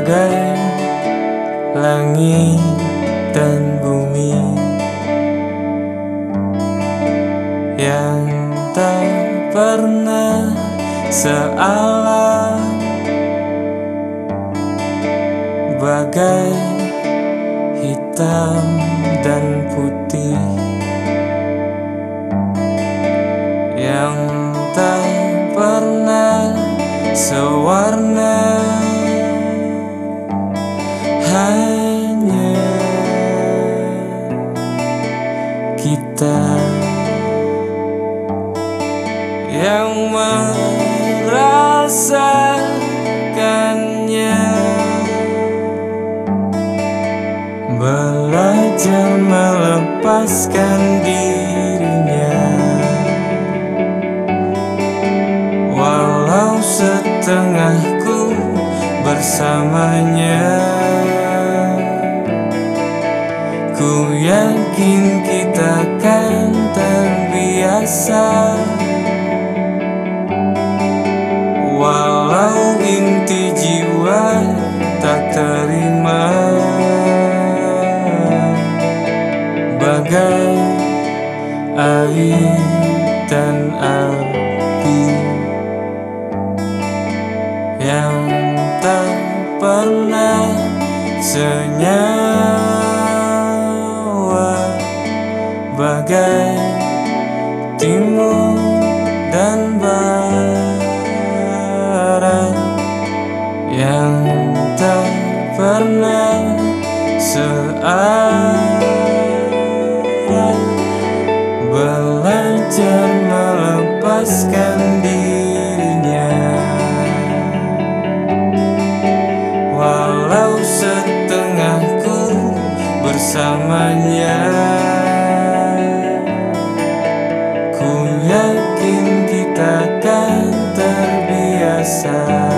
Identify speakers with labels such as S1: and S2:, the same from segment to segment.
S1: bagai langit dan bumi yang tak pernah sealam, bagai hitam dan putih yang tak pernah sewarna. Hanya kita yang merasakannya, belajar melepaskan dirinya, walau setengahku bersamanya. Ku yakin kita kan terbiasa, walau inti jiwa tak terima, bagai air dan api yang tak pernah senyawa, bagai timur dan barat yang tak pernah searah, belajar melepaskan dirinya, walau setengahku bersamanya. Ku yakin kita kan terbiasa,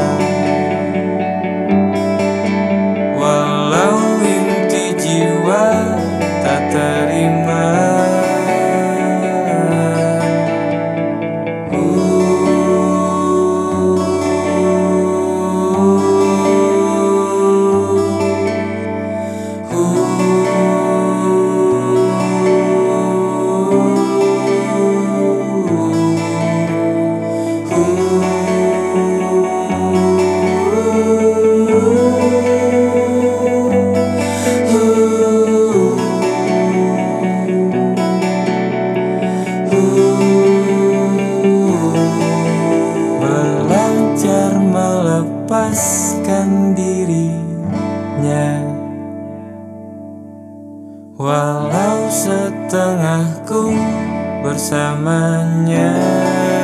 S1: walau inti jiwa tak terima. Belajar melepaskan dirinya, walau setengahku bersamanya.